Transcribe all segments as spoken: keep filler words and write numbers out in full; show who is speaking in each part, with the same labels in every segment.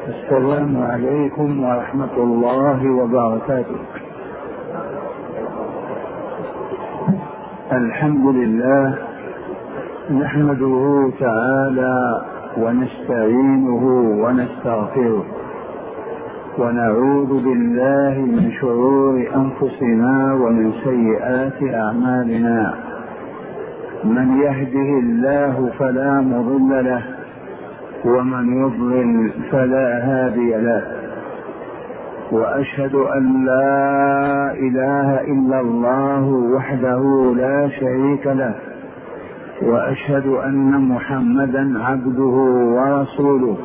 Speaker 1: السلام عليكم ورحمة الله وبركاته. الحمد لله نحمده تعالى ونستعينه ونستغفره ونعوذ بالله من شرور أنفسنا ومن سيئات أعمالنا. من يهده الله فلا مضل له ومن يضلل فلا هادي له، وأشهد أن لا إله إلا الله وحده لا شريك له، وأشهد أن محمدا عبده ورسوله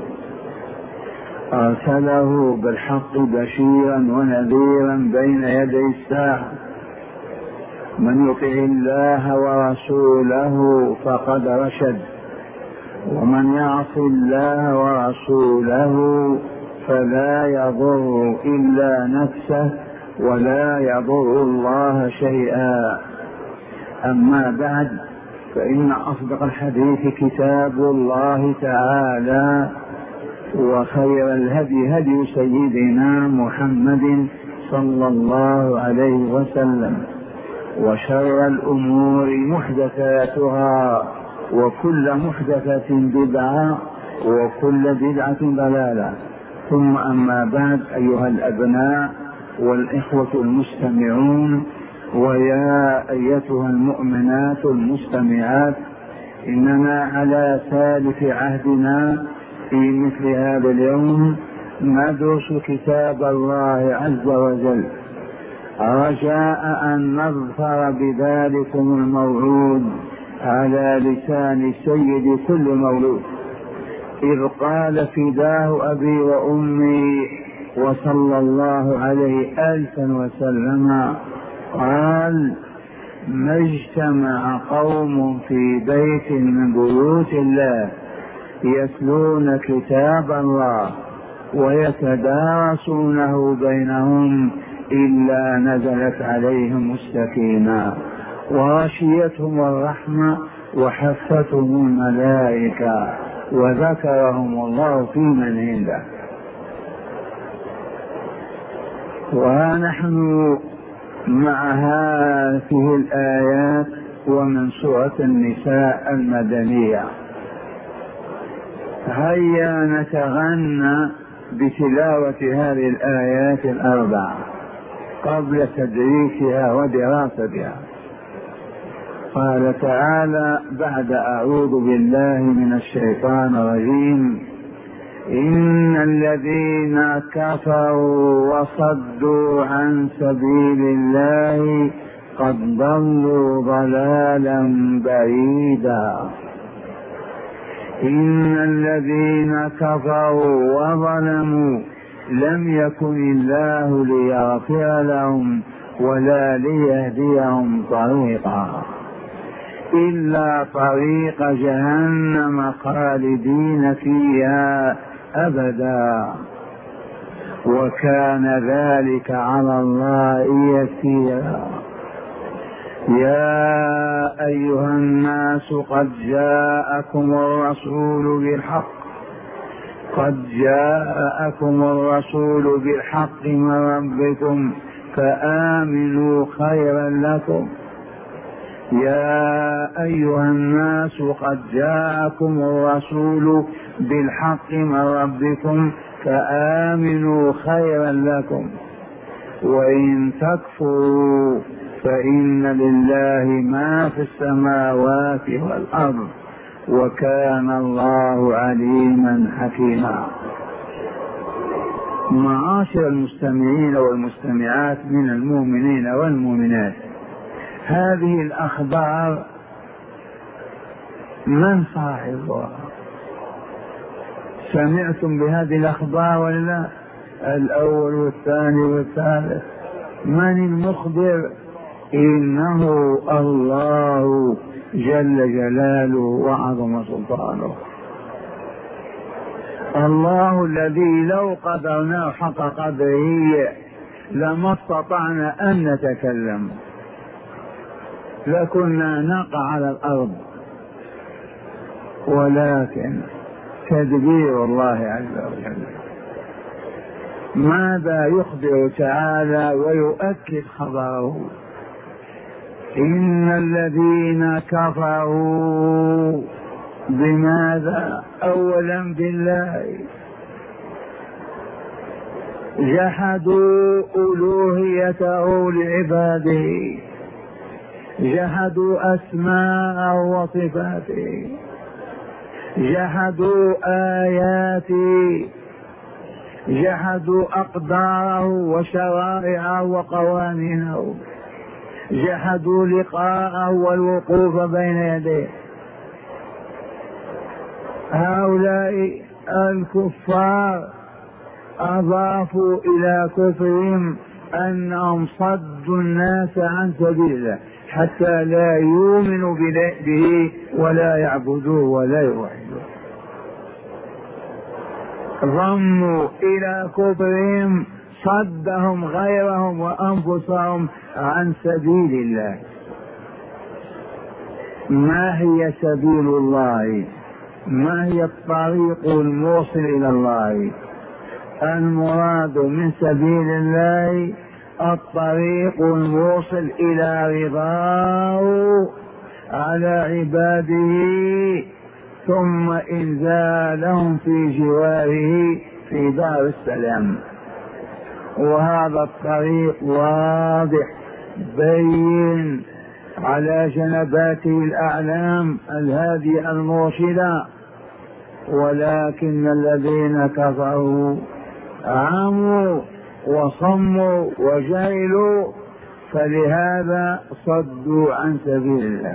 Speaker 1: أرسله بالحق بشيرا ونذيرا بين يدي الساعة. من يطع الله ورسوله فقد رشد، ومن يعص الله ورسوله فلا يضر إلا نفسه ولا يضر الله شيئا. أما بعد، فإن أصدق الحديث كتاب الله تعالى، وخير الهدي هدي سيدنا محمد صلى الله عليه وسلم، وشر الأمور محدثاتها، وكل محدثة بدعة، وكل بدعة ضلالة. ثم أما بعد، أيها الأبناء والإخوة المستمعون، ويا أيتها المؤمنات المستمعات، إننا على ثالث عهدنا في مثل هذا اليوم ندرس كتاب الله عز وجل، رجاء أن نظفر بذلكم الموعود على لسان سيد كل مولود، إذ قال فداه أبي وأمي وصلى الله عليه ألفا وسلم، قال: ما اجتمع قوم في بيت من بيوت الله يتلون كتاب الله ويتدارسونه بينهم إلا نزلت عليهم السكينة وغشيتهم الرحمة وحفتهم الملائكة وذكرهم الله في من عنده. ونحن مع هذه الآيات ومن سورة النساء المدنية. هيا نتغنى بتلاوة هذه الآيات الأربع قبل تدريسها ودراستها. قال تعالى بعد أعوذ بالله من الشيطان الرجيم: إن الذين كفروا وصدوا عن سبيل الله قد ضلوا ضلالا بعيدا. إن الذين كفروا وظلموا لم يكن الله ليغفر لهم ولا ليهديهم طريقا إلا طريق جهنم خالدين فيها أبدا، وكان ذلك على الله يسيرا. يا أيها الناس قد جاءكم الرسول بالحق قد جاءكم الرسول بالحق من ربكم فآمنوا خيرا لكم. يا أيها الناس قد جاءكم الرسول بالحق من ربكم فآمنوا خيرا لكم، وإن تكفروا فإن لله ما في السماوات والأرض، وكان الله عليما حكيما. معاشر المستمعين والمستمعات من المؤمنين والمؤمنات، هذه الأخبار من صاحبها؟ سمعتم بهذه الأخبار ولا؟ الأول والثاني والثالث. من المخبر؟ إنه الله جل جلاله وعظم سلطانه، الله الذي لو قدرناه حق قدره لما استطعنا أن نتكلم، لكنا نقع على الأرض، ولكن تدبير الله عز وجل. ماذا يخبر تعالى ويؤكد خبره؟ إن الذين كفروا بماذا؟ أولا بالله، جحدوا ألوهيته لعباده، جحدوا أسماءه وصفاته، جحدوا آياته، جحدوا أقداره وشرائعه وقوانينه، جحدوا لقاءه والوقوف بين يديه. هؤلاء الكفار أضافوا إلى كفرهم أنهم صدوا الناس عن سبيل الله حتى لا يؤمنوا به ولا يعبدوه ولا يوحدوه. ضموا إلى كفرهم صدهم غيرهم وأنفسهم عن سبيل الله. ما هي سبيل الله؟ ما هي الطريق الموصل إلى الله؟ المراد من سبيل الله الطريق الموصل إلى رضاه على عباده، ثم إنزالهم في جواره في دار السلام. وهذا الطريق واضح بين على جنباته الأعلام الهادية المرشدة، ولكن الذين كفروا عموا وصموا وجهلوا، فلهذا صدوا عن سبيل الله.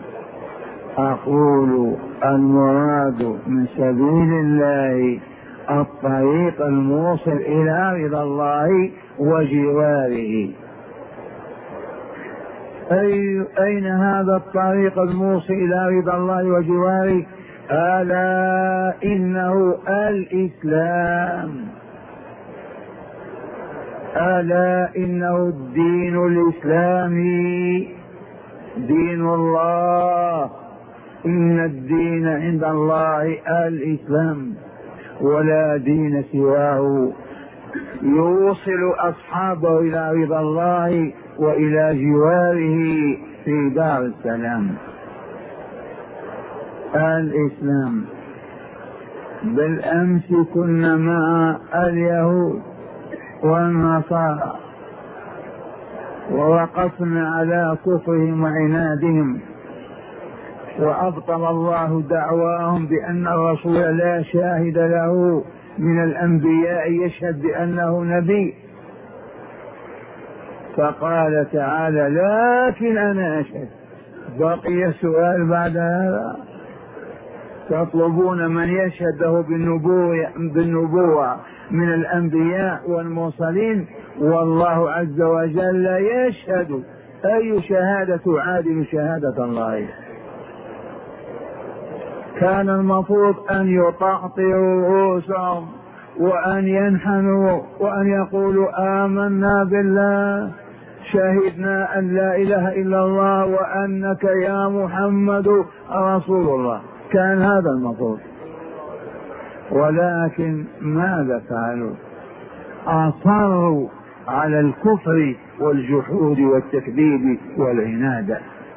Speaker 1: أقول المراد من سبيل الله الطريق الموصل إلى رضا الله وجواره. أي أين هذا الطريق الموصل إلى رضا الله وجواره؟ ألا إنه الإسلام، ألا إنه الدين الإسلامي، دين الله. إن الدين عند الله الإسلام، ولا دين سواه يوصل أصحابه إلى رضا الله وإلى جواره في دار السلام. الإسلام. بالأمس كنا مع اليهود والنصارى ووقفنا على كفرهم وعنادهم، وأبطل الله دعواهم بأن الرسول لا شاهد له من الأنبياء يشهد بأنه نبي. فقال تعالى: لكن أنا أشهد. بقي سؤال بعد هذا: تطلبون من يشهد له بالنبوة, بالنبوة من الأنبياء والمرسلين، والله عز وجل يشهد. أي شهادة تعادل شهادة الله؟ كان المفروض أن يطأطئوا رؤوسهم وأن ينحنوا وأن يقولوا: آمنا بالله، شهدنا أن لا إله إلا الله وأنك يا محمد رسول الله. كان هذا المفروض، ولكن ماذا فعلوا؟ أصروا على الكفر والجحود والتكذيب والعناد،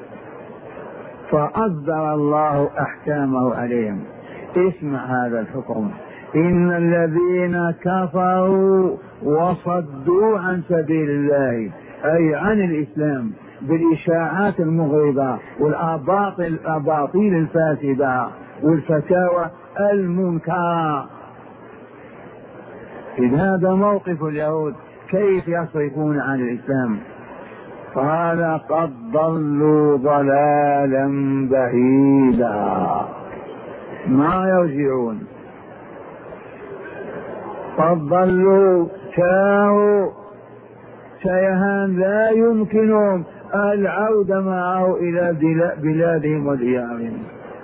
Speaker 1: فأصدر الله أحكامه عليهم. اسمع هذا الحكم: إن الذين كفروا وصدوا عن سبيل الله، أي عن الإسلام، بالإشاعات المغرضة والأباطيل الفاسدة والفتاوى المنكرة. إذ هذا موقف اليهود، كيف يصرفون عن الإسلام؟ قال: قد ضلوا ضلالا بعيدا، ما يرجعون. قد ضلوا، شاهوا شيئان لا يمكنهم العودة معه إلى بلادهم وديارهم.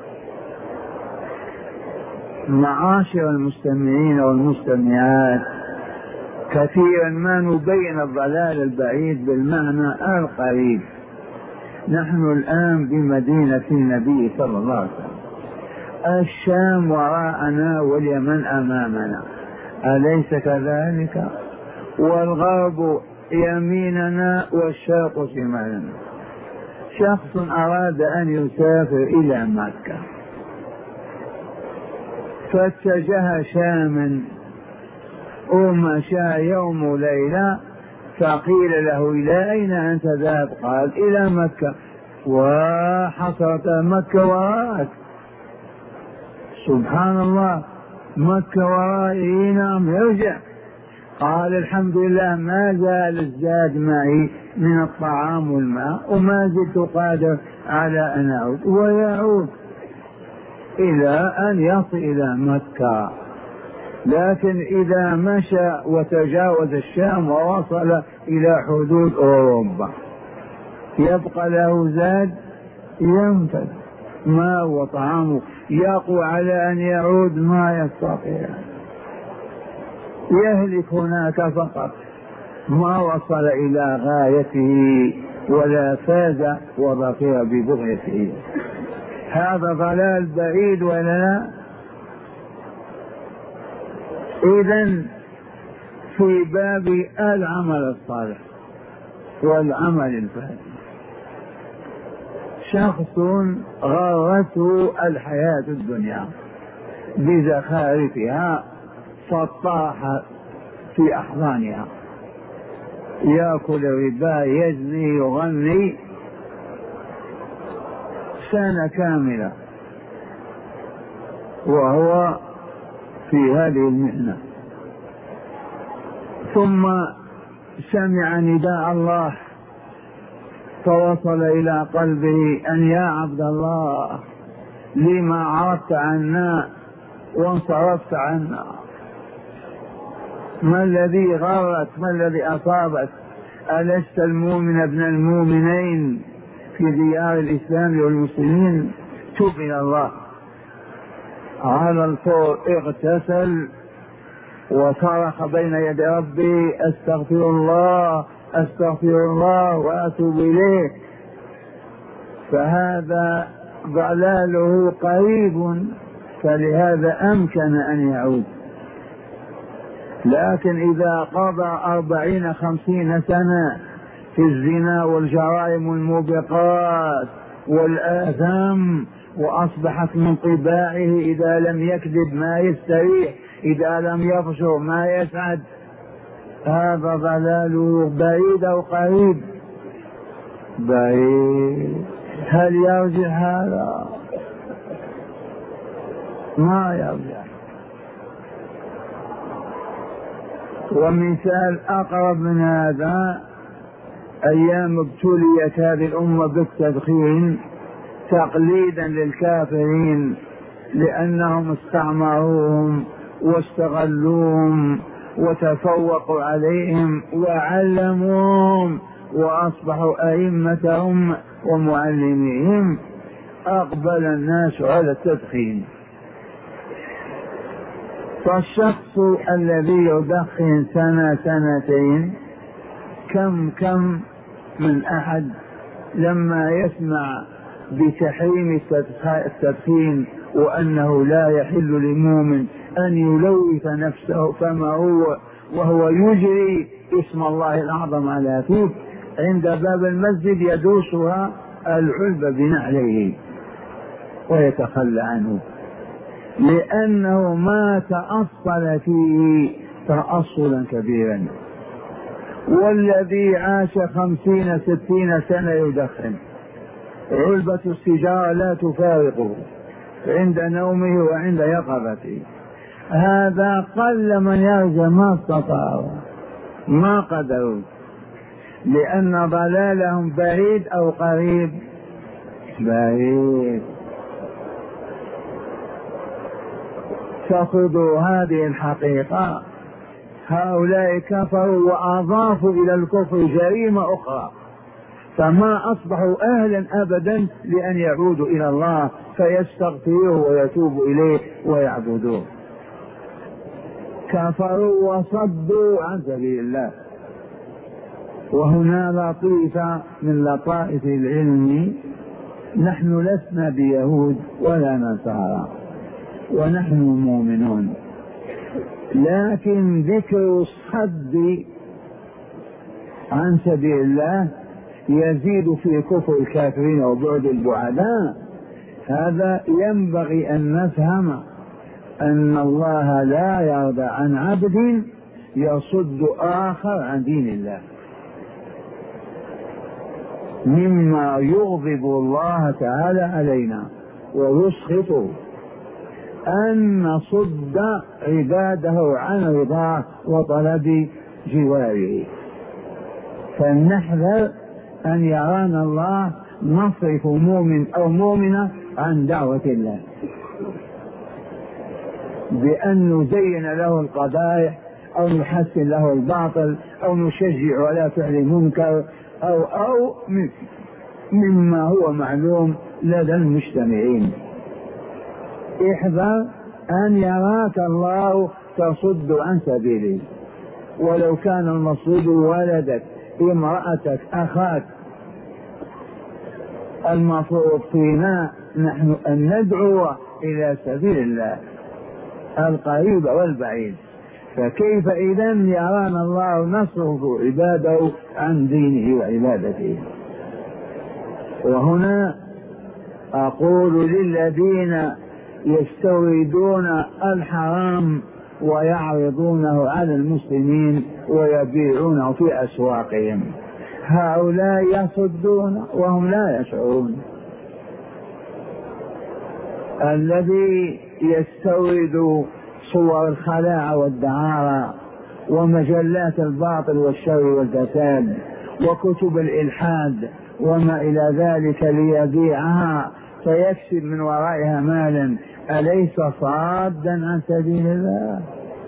Speaker 1: معاشر المستمعين والمستمعات، كثيرا ما نبين الضلال البعيد بالمعنى القريب. نحن الآن بمدينة النبي صلى الله عليه وسلم، الشام وراءنا واليمن أمامنا، أليس كذلك؟ والغرب يميننا والشرق شمالنا. شخص أراد أن يسافر إلى مكة فاتجه شاما ومشى يوم وليلة، فقيل له إلى أين أنت ذاهب؟ قال إلى مكة. وحصرت مكة وراءك. سبحان الله، مكة ورائي. نعم، يرجع. قال الحمد لله ما زال الزاد معي من الطعام والماء وما زلت قادر على أن أعود. ويعود إلى أن يصل إلى مكة. لكن إذا مشى وتجاوز الشام ووصل إلى حدود أوروبا يبقى له زاد ينفد ما وطعامه، يقوى على أن يعود ما يستطيع، يهلك هناك فقط، ما وصل إلى غايته ولا فاز وبقي ببغيته. هذا ضلال بعيد ولا لا؟ إذن في باب العمل الصالح والعمل الفاسد، شخص غرته الحياة الدنيا بزخارفها فطاح في أحضانها، يأكل ربا، يزني، يغني سنة كاملة وهو في هذه المحنة. ثم سمع نداء الله فوصل إلى قلبه أن يا عبد الله لما عرضت عنا وانصرفت عنا؟ ما الذي غرك؟ ما الذي أصابك؟ ألست المؤمن ابن المؤمنين في ديار الإسلام والمسلمين؟ تب إلى الله. على الفور اغتسل وصرخ بين يدي ربي استغفر الله استغفر الله واتوب اليه. فهذا ضلاله قريب، فلهذا امكن ان يعود. لكن اذا قضى اربعين خمسين سنه في الزنا والجرائم الموبقات والاثام وأصبحت من طباعه إذا لم يكذب ما يستريح، إذا لم يفشر ما يسعد، هذا ضلاله بعيد أو قريب؟ بعيد. هل يرجع هذا؟ ما يرجع. ومثال أقرب من هذا، أيام ابتليت هذه الأمة بالتدخين تقليدا للكافرين، لأنهم استعمروهم واستغلوهم وتفوقوا عليهم وعلموهم وأصبحوا أئمتهم ومعلميهم. أقبل الناس على التدخين. فالشخص الذي يدخن سنة سنتين كم كم من أحد لما يسمع بتحريم التدخين وأنه لا يحل للمؤمن أن يلوث نفسه فما هو وهو يجري اسم الله الأعظم على فيه، عند باب المسجد يدوسها العلبة بنعليه ويتخلى عنه، لأنه ما تأصل فيه تأصلا كبيرا. والذي عاش خمسين ستين سنة يدخن، علبة السجارة لا تفارقه عند نومه وعند يقظته، هذا قل من يرجى ما استطاعوا ما قدروا، لأن ضلالهم بعيد أو قريب؟ بعيد. فخذوا هذه الحقيقة، هؤلاء كفروا وأضافوا إلى الكفر جريمة أخرى، فما أصبحوا أهلا أبدا لأن يعودوا إلى الله فيستغفروه ويتوبوا إليه ويعبدوه. كفروا وصدوا عن سبيل الله. وهنا لطيفة من لطائف العلم، نحن لسنا بيهود ولا نصارى ونحن مؤمنون، لكن ذكر الصد عن سبيل الله يزيد في كفر الكافرين وبعد البعداء، هذا ينبغي أن نفهم أن الله لا يرضى عن عبد يصد آخر عن دين الله. مما يغضب الله تعالى علينا ويسخطه أن نصد عباده عن رضاه وطلب جواره، فلنحذر أن يرانا الله نصرف مؤمن أو مؤمنة عن دعوة الله بأن نزين له القبائح أو نحسن له الباطل أو نشجع على فعل المنكر أو أو مما هو معلوم لدى المجتمعين. احذر أن يراك الله تصد عن سبيله، ولو كان المصود ولدك، امرأتك، أخاك. المفروض فينا نحن أن ندعو إلى سبيل الله القريب والبعيد، فكيف إذا يرانا الله نصرف عباده عن دينه وعبادته؟ وهنا أقول للذين يستوردون الحرام ويعرضونه على المسلمين ويبيعونه في أسواقهم، هؤلاء يصدون وهم لا يشعرون. الذي يستورد صور الخلاعة والدعارة ومجلات الباطل والشر والفساد وكتب الإلحاد وما إلى ذلك ليبيعها فيكسب من ورائها مالا، أليس صادا عن سبيل الله؟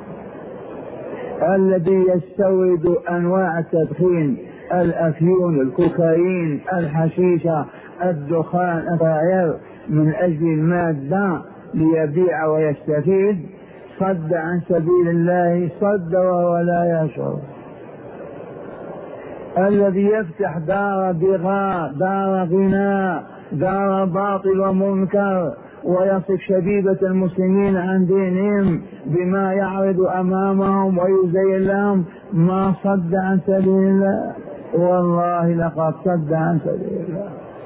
Speaker 1: الذي يستورد أنواع التدخين، الأفيون، الكوكايين، الحشيشة، الدخان، الطائر، من أجل المادة ليبيع ويستفيد، صد عن سبيل الله، صد وهو لا يشعر. الذي يفتح دار بغاء، دار غناء، دار باطل ومنكر ويصف شبيبة المسلمين عن دينهم بما يعرض أمامهم ويزين لهم، ما صد عن سبيل الله، والله لقد صد عن سبيل الله.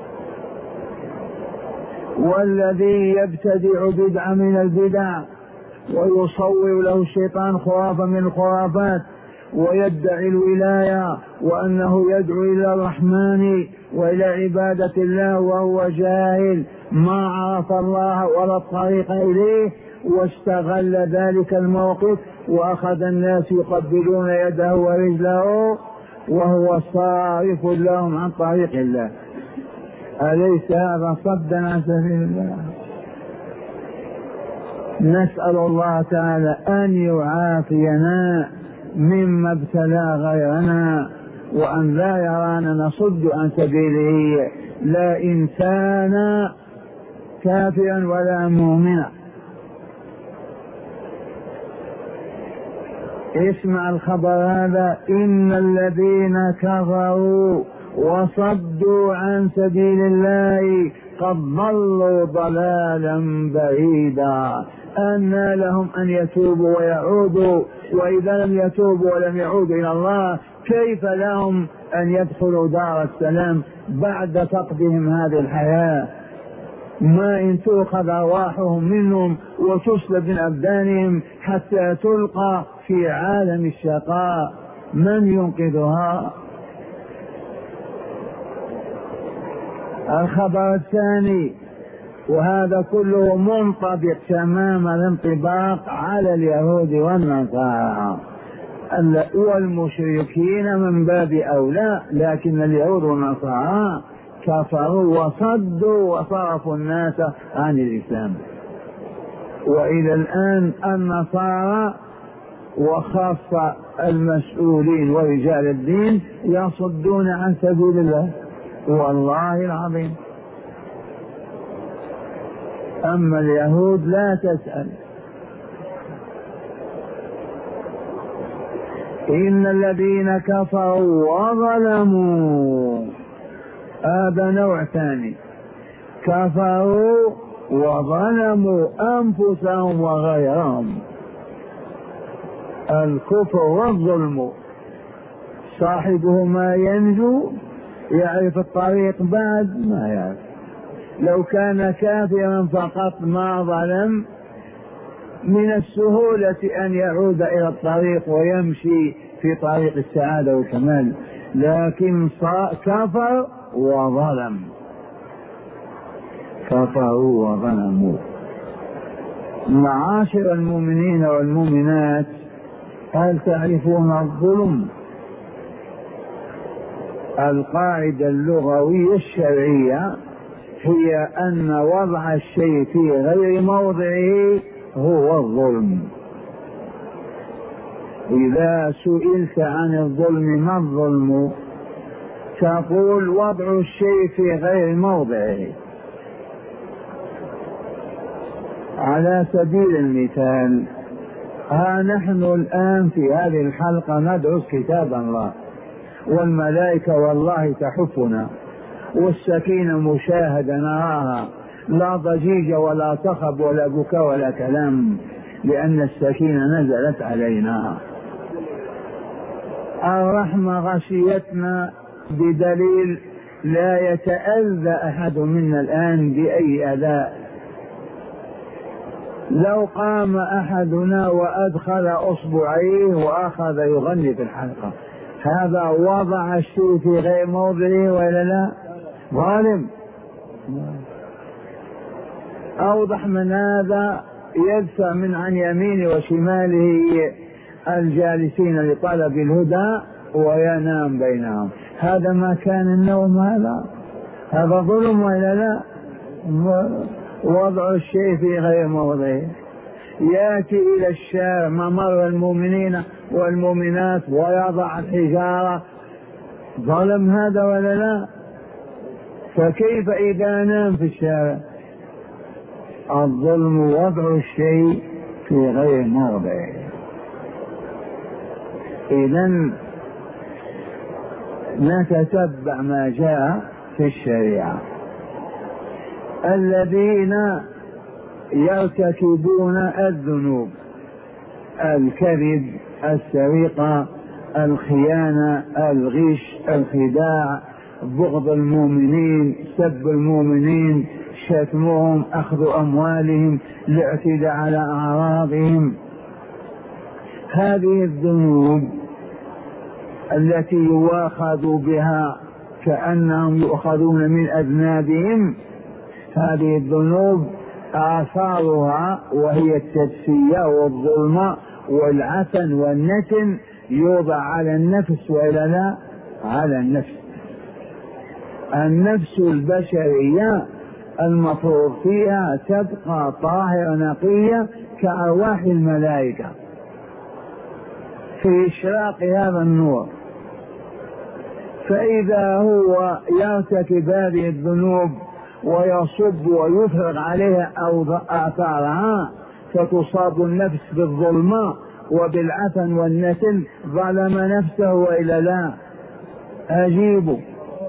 Speaker 1: والذي يبتدع بدعة من البدع ويصور له الشيطان خرافة من الخرافات ويدعي الولاية وأنه يدعو إلى الرحمن وإلى عبادة الله وهو جاهل ما عرف الله ولا الطريق إليه، واستغل ذلك الموقف وأخذ الناس يقبلون يده ورجله وهو صارف لهم عن طريق الله. أليس هذا صدا عن سبيل الله؟ نسأل الله تعالى أن يعافينا مما ابتلى غيرنا، وأن لا يرانا نصد عن سبيله لا إنسانا كافرا ولا مؤمنا. اسمع الخبر هذا: إن الذين كفروا وصدوا عن سبيل الله قد ضلوا ضلالا بعيدا. أن لهم أن يتوبوا ويعودوا، وإذا لم يتوبوا ولم يعودوا إلى الله كيف لهم أن يدخلوا دار السلام بعد فقدهم هذه الحياة؟ ما إن تؤخذ أرواحهم منهم وتسلب من أبدانهم حتى تلقى في عالم الشقاء، من ينقذها؟ الخبر الثاني، وهذا كله منطبق تمام الانطباق على اليهود والنصارى والمشركين من باب أولى، لكن اليهود والنصارى كفروا وصدوا وصرفوا الناس عن الإسلام. وإلى الآن النصارى وخاصة المسؤولين ورجال الدين يصدون عن سبيل الله والله العظيم. أما اليهود لا تسأل. إن الذين كفروا وظلموا، هذا نوع ثاني، كفروا وظلموا أنفسهم وغيرهم. الكفر والظلم صاحبه ما ينجو يعرف الطريق بعد ما يعرف. لو كان كافرا فقط ما ظلم، من السهولة أن يعود إلى الطريق ويمشي في طريق السعادة والكمال، لكن كفر وظلم، كفروا وظلموا. معاشر المؤمنين والمؤمنات، هل تعرفون الظلم؟ القاعدة اللغوية الشرعية هي أن وضع الشيء في غير موضعه هو الظلم. إذا سئلت عن الظلم ما الظلم؟ تقول وضع الشيء في غير موضعه. على سبيل المثال، ها نحن الآن في هذه الحلقة ندرس كتاب الله، والملائكة والله تحفنا، والسكينة مشاهدة نراها، لا ضجيج ولا صخب ولا بكاء ولا كلام، لأن السكينة نزلت علينا. الرحمة غشيتنا بدليل لا يتأذى أحد منا الآن بأي أذى. لو قام أحدنا وأدخل أصبعيه وأخذ يغني في الحلقة، هذا وضع الشيء في غير موضعه ولا لا؟ ظالم. أوضح من هذا يدفع من عن يمينه وشماله الجالسين لطلب الهدى وينام بينهم. هذا ما كان النوم، هذا هذا ظلم ولا لا؟ وضع الشيء في غير موضعه. يأتي إلى الشارع ممر المؤمنين والمؤمنات ويضع الحجارة، ظلم هذا ولا لا؟ فكيف إذا نام في الشارع؟ الظلم وضع الشيء في غير موضعه. إذن نتتبع ما جاء في الشريعة. الذين يرتكبون الذنوب، الكذب، السرقة، الخيانة، الغش، الخداع، بغض المؤمنين، سب المؤمنين، شتمهم، أخذ أموالهم، الاعتداء على أعراضهم، هذه الذنوب التي يؤاخذوا بها كأنهم يؤخذون من أذنابهم، هذه الذنوب آثارها وهي التدسية والظلم والعفن والنتن يوضع على النفس وإلا لا؟ على النفس. النفس البشرية المفروض فيها تبقى طاهرة نقية كأرواح الملائكة في إشراق هذا النور. فإذا هو يرتكب هذه الذنوب ويصب ويفرغ عليها آثارها، فتصاب النفس بالظلمة وبالعفن والنتن، ظلم نفسه وإلا لا؟ أجيبوا،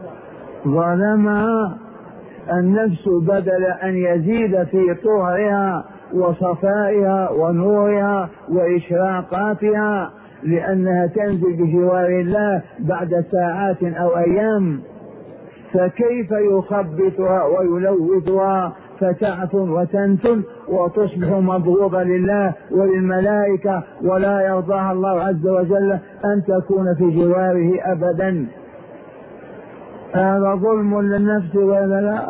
Speaker 1: ظلمها. النفس بدل أن يزيد في طهرها وصفائها ونورها وإشراقاتها لأنها تنزل بجوار الله بعد ساعات أو أيام، فكيف يخبطها ويلوثها فتعفن وتنتن وتصبح مبغوضة لله وللملائكة، ولا يرضاها الله عز وجل أن تكون في جواره أبدا. هذا ظلم للنفس ولا لا؟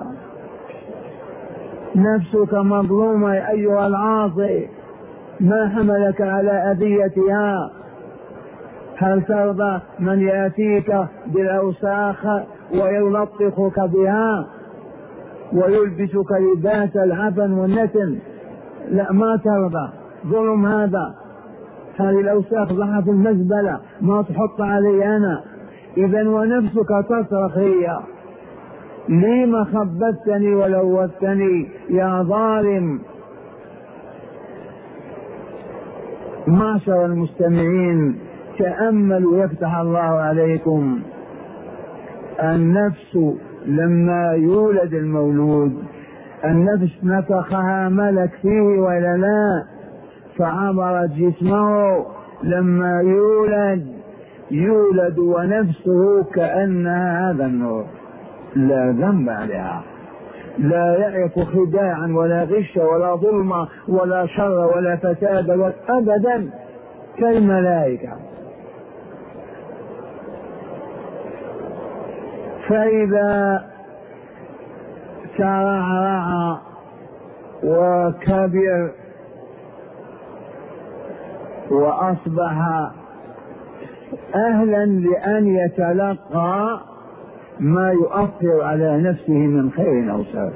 Speaker 1: نفسك مظلومة أيها العاصي، ما حملك على أذيتها؟ هل ترضى من يأتيك بالأوساخ ويلطخك بها ويلبسك لباس العفن والنتن؟ لا، ما ترضى. ظلم هذا. هذه الأوساخ ضعها في المزبلة، ما تحط علي أنا. إذن ونفسك تصرخ هي: لما خبثتني ولوثتني يا ظالم. معشر المستمعين، تأملوا يفتح الله عليكم. النفس لما يولد المولود، النفس نفخها ملك فيه ولا لا؟ فعبرت جسمه لما يولد، يولد ونفسه كأنها هذا النور، لا ذنب عليها، لا يعرف خداعا ولا غش ولا ظلم ولا شر ولا فساد أبدا، كالملائكة. فإذا ترعرع وكبر وأصبح أهلا لأن يتلقى ما يؤثر على نفسه من خير أو شر،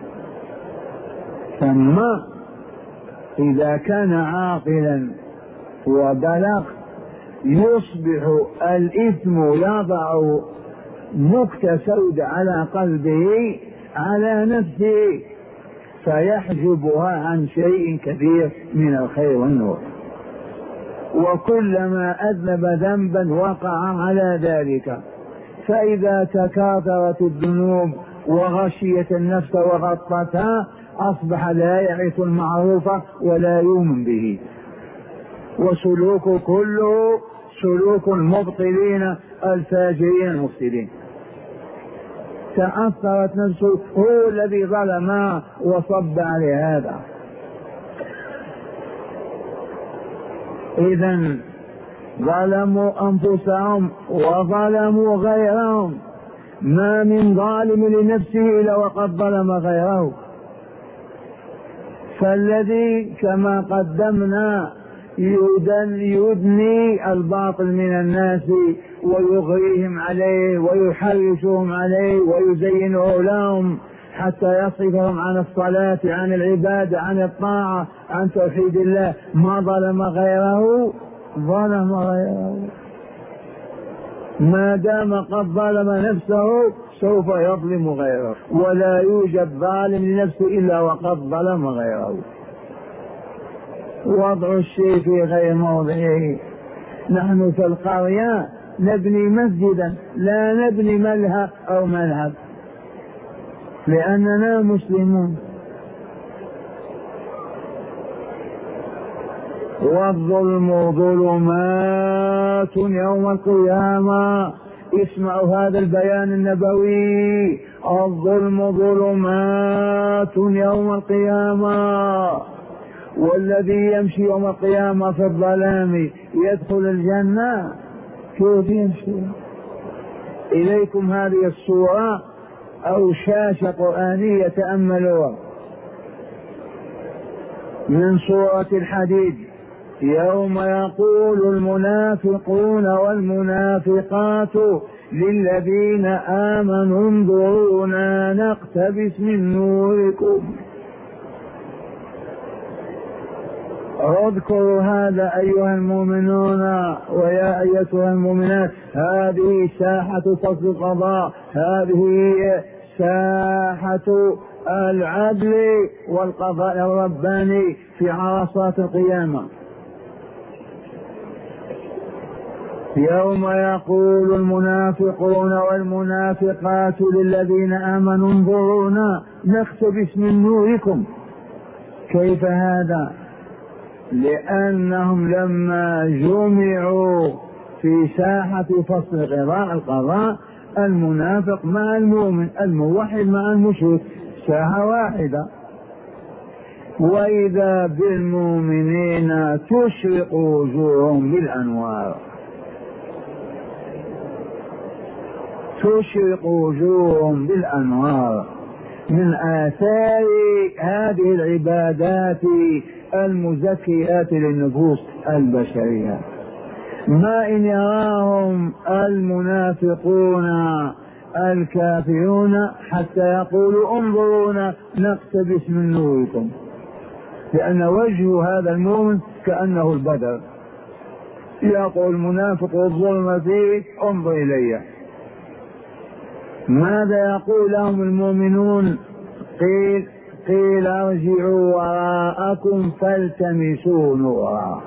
Speaker 1: ثم إذا كان عاقلا وبلغ يصبح الإثم يضع نكتة سوداء على قلبه على نفسه فيحجبها عن شيء كثير من الخير والنور، وكلما أذنب ذنبا وقع على ذلك. فإذا تكاثرت الذنوب وغشيت النفس وغطتها أصبح لا يعرف المعروف ولا يؤمن به، وسلوك كله سلوك المبطلين الفاجرين المفسدين. تأثرت نفسه، هو الذي ظلم وصب عليه هذا. إذن ظلموا أنفسهم وظلموا غيرهم، ما من ظالم لنفسه إلا وقد ظلم غيره. فالذي كما قدمنا يدني الباطل من الناس ويغريهم عليه ويحرشهم عليه ويزينه لهم حتى يصرفهم عن الصلاة، عن العبادة، عن الطاعة، عن توحيد الله. ما ظلم غيره ظلم غيره، ما دام قد ظلم نفسه سوف يظلم غيره، ولا يوجد ظالم لنفسه إلا وقد ظلم غيره. وضع الشيء في غير موضعه. نحن في القرية نبني مسجدا، لا نبني ملهى أو ملهب، لأننا مسلمون. والظلم ظلمات يوم القيامة. اسمعوا هذا البيان النبوي: الظلم ظلمات يوم القيامة. والذي يمشي يوم القيامة في الظلام يدخل الجنة، كيف يمشي؟ إليكم هذه الصورة أو شاشة قرآنية تأملوها من سورة الحديد: يوم يقول المنافقون والمنافقات للذين آمنوا انظرونا نقتبس من نوركم. اذكروا هذا أيها المؤمنون ويا أيتها المؤمنات، هذه ساحة فصل القضاء، هذه ساحة العدل والقضاء الرباني في عرصات القيامة. يوم يقول المنافقون والمنافقات للذين آمنوا انظرونا نقتبس من نوركم. كيف هذا؟ لأنهم لما جمعوا في ساحة فصل قضاء القضاء، المنافق مع المؤمن، الموحد مع المشرك، ساحة واحدة. وإذا بالمؤمنين تشرق وجوههم بالأنوار، تشرق وجوههم بالأنوار من آثار هذه العبادات المزكيات للنفوس البشرية. ما إن يراهم المنافقون الكافرون حتى يقولوا انظرونا نقتبس من نوركم، لأن وجه هذا المؤمن كأنه البدر. يقول المنافق والظلم فيه انظر إلي. ماذا يقول لهم المؤمنون؟ قيل قيل ارجعوا وراءكم فالتمسوا نورا.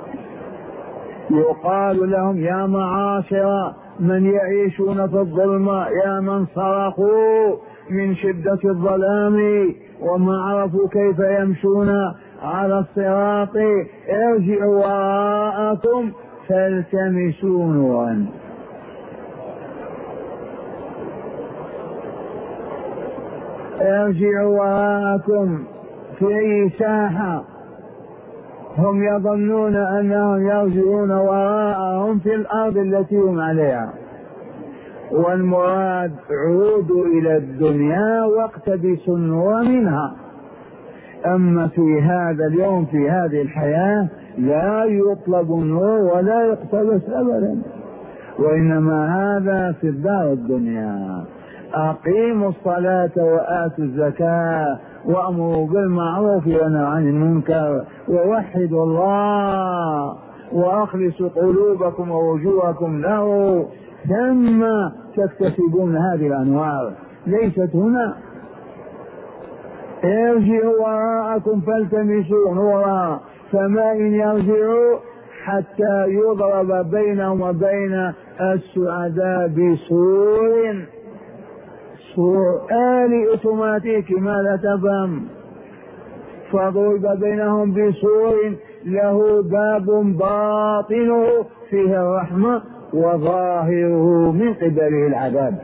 Speaker 1: يقال لهم يا معاشر من يعيشون في الظلمة، يا من صرخوا من شدة الظلام وما عرفوا كيف يمشون على الصراط، ارجعوا وراءكم فالتمسوا نورا. ارجعوا وراءكم في أي ساحة. هم يظنون أنهم يرجعون وراءهم في الأرض التي هم عليها، والمراد عودوا إلى الدنيا واقتبسوا النور منها. أما في هذا اليوم في هذه الحياة لا يطلب النور ولا يقتبس أبدا، وإنما هذا في الدار الدنيا. أقيموا الصلاة وآتوا الزكاة وأمروا بالمعروف ونهوا عن المنكر ووحدوا الله وأخلصوا قلوبكم ووجوهكم له، ثم تكتسبون هذه الأنوار. ليست هنا. ارجعوا وراءكم فالتمسوا نورا فما إن يرجعوا حتى يضرب بينهم وبين السعداء بسور، سور آلي أوتوماتيكي ما لا تفهم، فضرب بينهم بسور له باب باطنه فيه الرحمة وظاهره من قبله العذاب.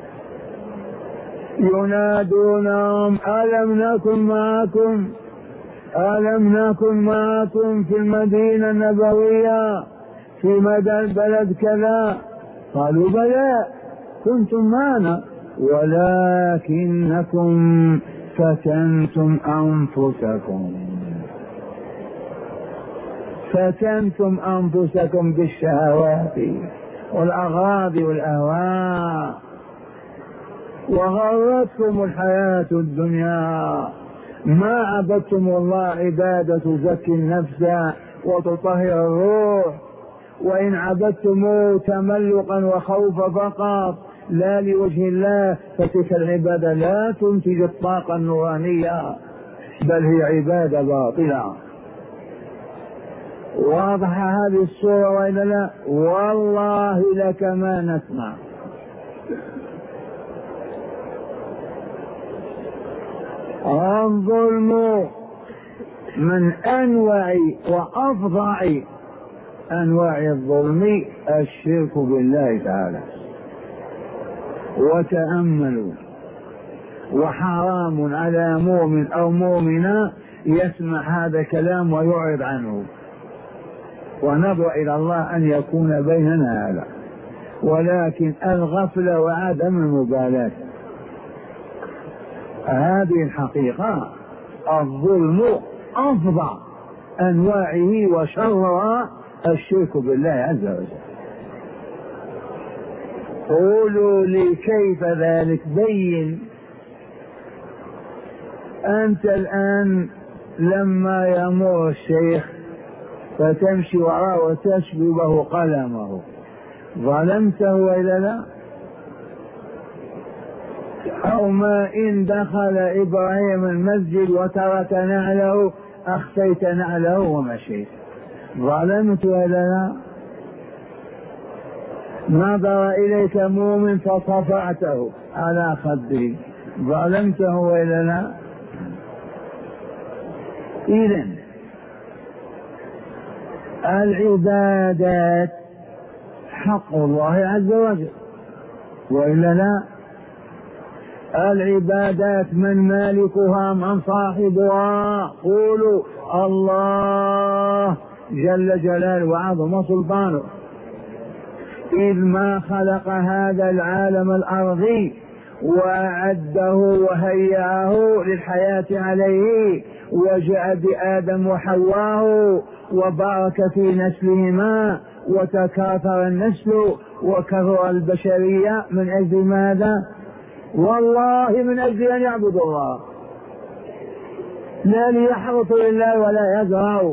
Speaker 1: ينادونهم ألم نكن معكم ألم نكن معكم في المدينة النبوية في مدى البلد كذا؟ قالوا بلى كنتم معنا ولكنكم فتنتم أنفسكم فتنتم أنفسكم بالشهوات والأغراض والأهواء وغرتكم الحياة الدنيا، ما عبدتم الله عبادة تزكي النفس وتطهر الروح، وإن عبدتموه تملقا وخوفا فقط لا لوجه الله فتلك العبادة لا تنتج الطاقة النورانية بل هي عبادة باطلة. واضحة هذه الصورة وإلا لا؟ والله لك ما نسمع. الظلم من أنواع وأفظع أنواع الظلم الشرك بالله تعالى. وتأملوا، وحرام على مؤمن أو مؤمنة يسمع هذا الكلام ويعرض عنه، ونبرأ إلى الله أن يكون بيننا هذا، ولكن الغفلة وعدم المبالاة هذه الحقيقة. الظلم أفظع أنواعه وشرها الشرك بالله عز وجل. قولوا لي كيف ذلك؟ بين. أنت الآن لما يمر الشيخ فتمشي وراءه وتسلبه قلمه ظلمته وإلا لا؟ أو ما إن دخل إبراهيم المسجد وترك نعله أخفيت نعله ومشيت ظلمت وإلا لا؟ نظر إليك مؤمن فصفعته على خده ظلمته وإلا لا؟ إذن العبادات حق الله عز وجل وإلا لا؟ العبادات من مالكها من صاحبها؟ قولوا الله جل جلاله وعظم سلطانه. إذ ما خلق هذا العالم الأرضي وأعده وهيأه للحياة عليه وجاء بآدم وحواه وبارك في نسلهما وتكاثر النسل وكثر البشرية من أجل ماذا؟ والله من أجل أن يعبدوا الله، لا ليحرثوا لله ولا يزرعوا.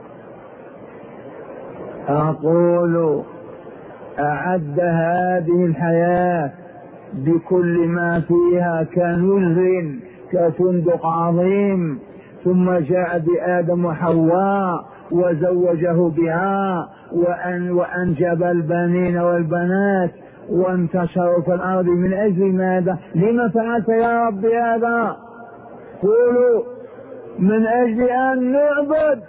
Speaker 1: أقول أعد هذه الحياة بكل ما فيها كنز كفندق عظيم، ثم جاء بآدم وحواء وزوجه بها وأن وأنجب البنين والبنات وانتشروا في الأرض من أجل ماذا؟ لما فعلت يا رب هذا؟ قولوا من أجل أن نعبد.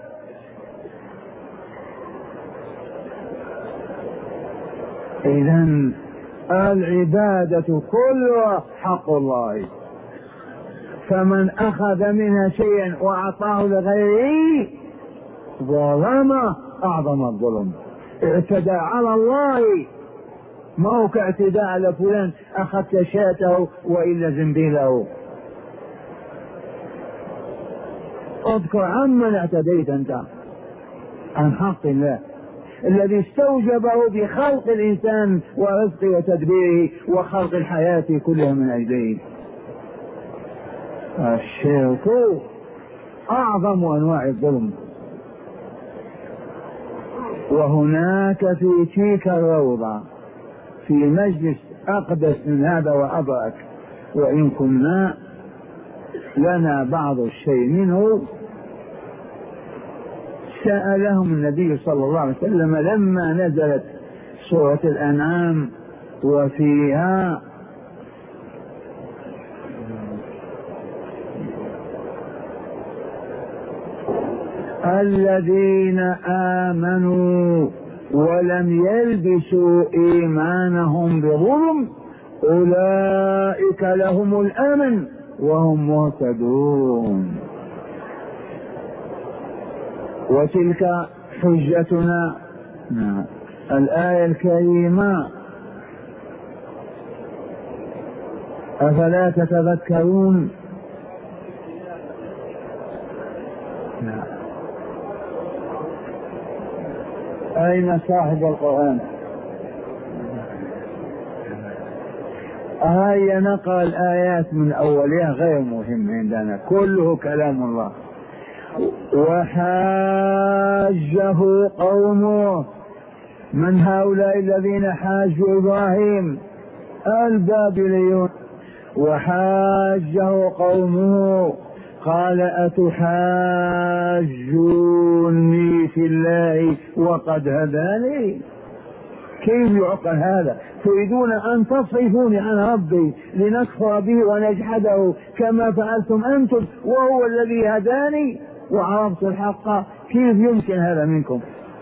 Speaker 1: إذن العبادة كلها حق الله. فمن أخذ منها شيئا وأعطاه لغيره ظلم أعظم الظلم، اعتدى على الله. ما هو كاعتداء على فلان أخذت شاته وإلا زنبيله. اذكر عمن اعتديت أنت عن حق الله الذي استوجبه بخلق الإنسان ورزقه وتدبيره وخلق الحياة كلها من أجله. الشرك أعظم أنواع الظلم. وهناك في تلك الروضة في مجلس أقدس من هذا وأبرك، وإن كنا لنا بعض الشيء منه، سألهم النبي صلى الله عليه وسلم لما نزلت سورة الأنعام وفيها الذين آمنوا ولم يلبسوا إيمانهم بظلم أولئك لهم الأمن وهم مهتدون. وتلك حجتنا. الآية الكريمة أفلا تتذكرون؟ أين صاحب القرآن؟ هيا نقرأ الآيات من أولها، غير مهم عندنا، كله كلام الله. وحاجه قومه. من هؤلاء الذين حاجوا إبراهيم؟ البابليون. وحاجه قومه قال أتحاجوني في الله وقد هداني. كيف يعقل هذا؟ تريدون أن تصرفوني عن ربي لنكفر به ونجحده كما فعلتم أنتم وهو الذي هداني وعرفت الحق؟ كيف يمكن هذا منكم؟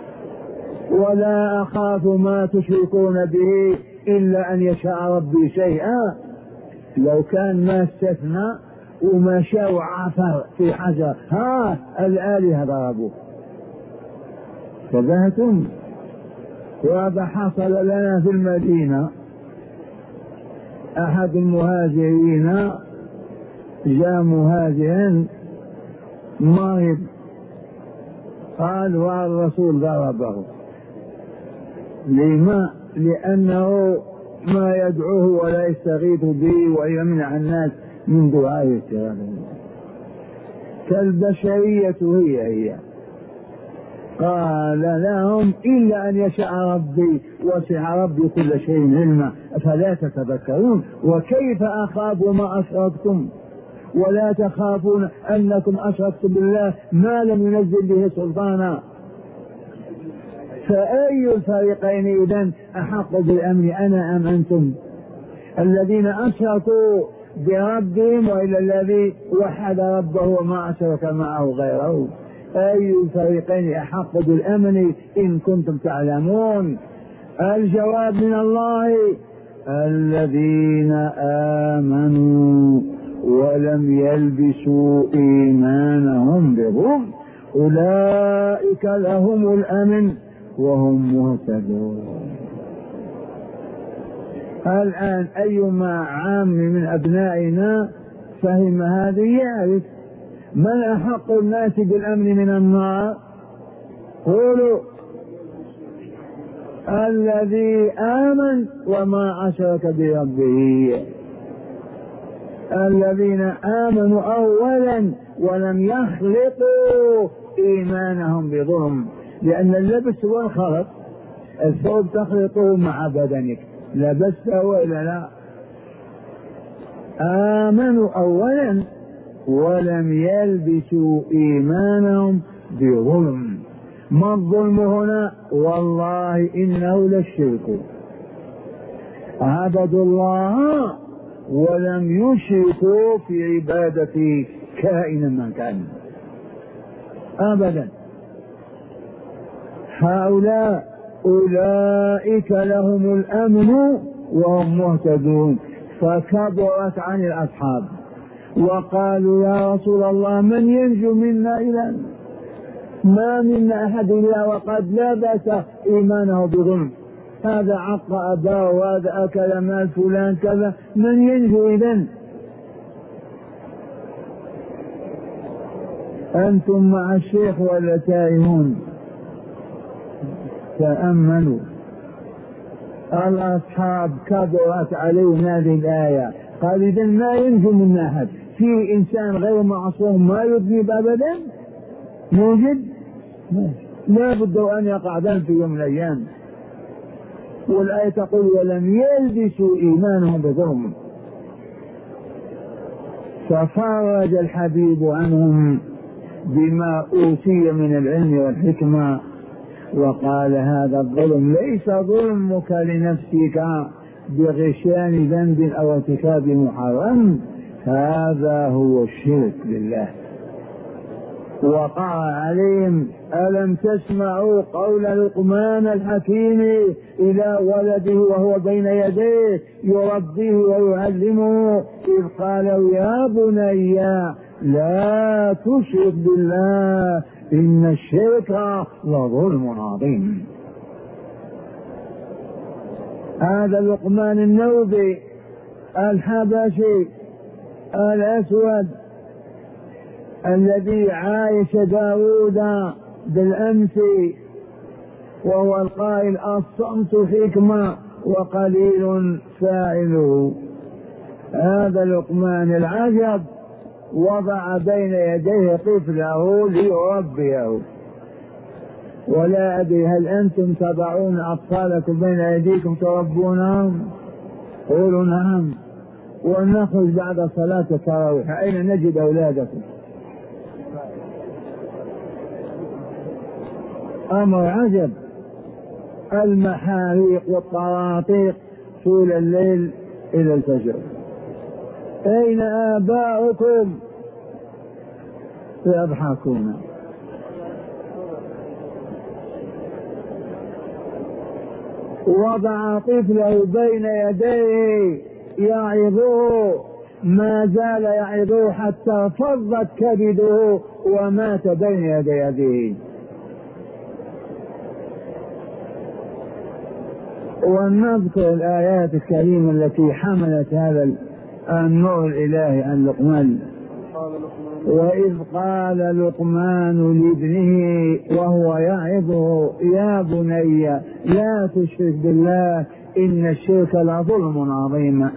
Speaker 1: ولا أخاف ما تشركون به إلا أن يشاء ربي شيئا. لو كان ما استثنى وما شاء عثر في حجر، ها الآلهة ضربوه. فذهتم. وهذا حصل لنا في المدينة. أحد المهاجرين جاء مهاجرا مريض، قال والرسول ضربه. لما؟ لأنه ما يدعوه ولا يستغيث به ويمنع الناس من دعائه. كالبشرية هي هي. قال لهم إلا أن يشاء ربي وسع ربي كل شيء علما أفلا تتذكرون؟ وكيف أخاف ما أشركتم ولا تخافون أنكم أشركتم بالله ما لم ينزل به سلطانا؟ فأي الفريقين إذن أحق بالأمن، أنا أم أنتم؟ الذين أشركوا بربهم وإلى الذي وحد ربه وما أشرك معه غيره؟ أي الفريقين أحق بالأمن إن كنتم تعلمون؟ الجواب من الله الذين آمنوا ولم يلبسوا إيمانهم بظلم أولئك لهم الأمن وهم مهتدون. الآن أيما عام من أبنائنا فهم هذه يعرف من أحق الناس بالأمن من النار. قولوا الذي آمن وما أشرك بربه. الذين آمنوا أولا ولم يخلطوا إيمانهم بظلم، لأن اللبس والخلط الثوب تخلطه مع بدنك، لبسته وإلا لا. آمنوا أولا ولم يلبسوا إيمانهم بظلم. ما الظلم هنا؟ والله إنه للشرك. عبدوا الله ولم يشركوا في عبادة كائن من كان أبدا. هؤلاء أولئك لهم الأمن وهم مهتدون. فكبرت عن الأصحاب وقالوا يا رسول الله من ينجو منا إلى ما منا أحد إلا وقد لبس إيمانه بظلم، هذا عق أباه وهذا أكل مال فلان كذا، من ينجو إذن؟ أنتم مع الشيخ ولا تائهون؟ تأملوا. الأصحاب كبرت عليهم هذه الآية، قال إذن ما ينجو من أحد. في إنسان غير معصوم ما يذنب أبدا؟ يوجد؟ لا بد أن يقع ذنب في يوم من الأيام. والآية تقول ولم يلبسوا إيمانهم بظلم، ففرج الحبيب عنهم بما أوتي من العلم والحكمة، وقال هذا الظلم ليس ظلمك لنفسك بغشيان ذنب أو ارتكاب محرم، هذا هو الشرك بالله. وقع عليهم ألم تسمعوا قول لقمان الحكيم إلى ولده وهو بين يديه يربيه ويعلمه إذ قالوا يا بني لا تشرك بالله إن الشرك لظلم عظيم. هذا لقمان النوبي الحبشي الأسود الذي عايش داود بالأمس، وهو القائل الصمت حكمة وقليل فاعله. هذا لقمان العجب وضع بين يديه طفله ليربيه. ولا أدري هل أنتم تضعون أطفالكم بين أيديكم تربونهم؟ قولوا نعم. ونخرج بعد صلاة التراويح أين نجد أولادكم؟ أمر عجب، المحاريق والطراطيق طول الليل إلى الفجر. أين آباؤكم؟ يضحكون. وضع طفله بين يديه يعظه، ما زال يعظه حتى فضت كبده ومات بين يدي أبيه. ونذكر الآيات الكريمة التي حملت هذا النور الإلهي عن لقمان. وإذ قال لقمان لابنه وهو يعظه يا بني لا تشرك بالله إن الشرك لظلم عظيم.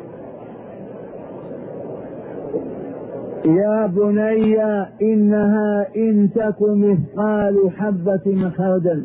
Speaker 1: يا بني إنها إن تك مثقال حبة من خردل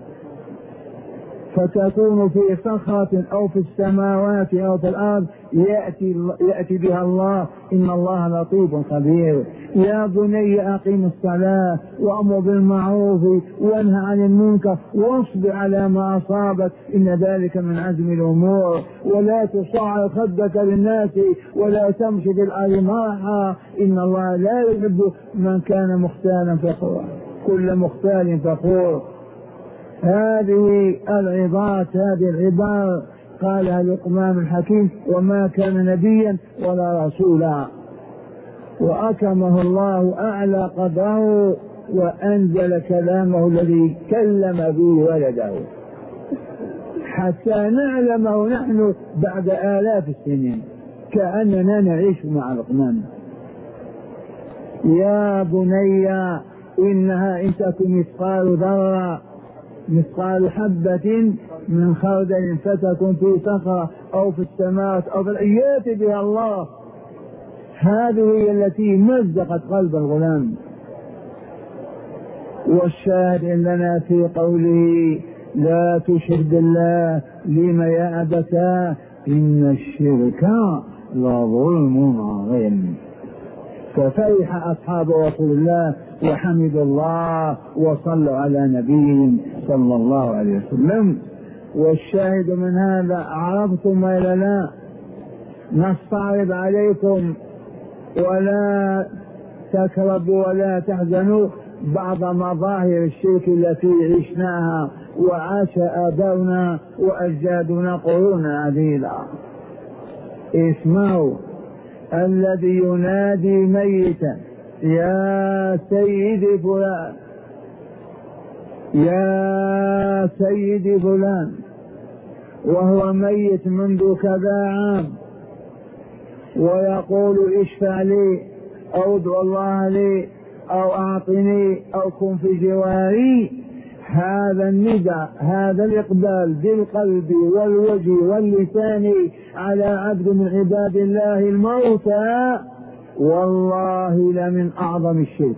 Speaker 1: فتكون في صخرة أو في السماوات أو في الأرض يأتي, يأتي بها الله إن الله لطيف خبير. يا بني أقم الصلاة وأمر بالمعروف وانهى عن المنكر واصبر على ما أصابك إن ذلك من عزم الأمور. ولا تصعر خدك للناس ولا تمشي في الأرض مرحا إن الله لا يحب من كان مختالا فخورا كل مختال فخور. هذه العظات هذه العبارة قالها لقمان الحكيم وما كان نبيا ولا رسولا، وأكرمه الله أعلى قدره وأنزل كلامه الذي كلم به ولده حتى نعلمه نحن بعد آلاف السنين كأننا نعيش مع لقمان. يا بني إنها إن تكن مثقال ذرة مثقال حبة من خردل فتكن في صخرة أو في السماوات أو في يأتي بها الله. هذه هي التي مزقت قلب الغلام. والشاهد لنا في قوله لا تشرك بالله لما يا أبتاه إن الشرك لظلم عظيم. ففرح أصحاب رسول الله وحمدوا الله وصلوا على نبيهم صلى الله عليه وسلم. والشاهد من هذا عرفتم ولا لا؟ نستعرض عليكم ولا تكربوا ولا تحزنوا بعض مظاهر الشرك التي عشناها وعاش آباؤنا وأجدادنا قرونا عديدة. اسمعوا الذي ينادي ميتا يا سيدي فلان يا سيدي فلان وهو ميت منذ كذا عام، ويقول اشفع لي أو ادعو الله لي أو أعطني أو كن في جواري. هذا النداء، هذا الإقبال بالقلب والوجه واللسان على عبد من عباد الله الموتى والله لمن أعظم الشرك،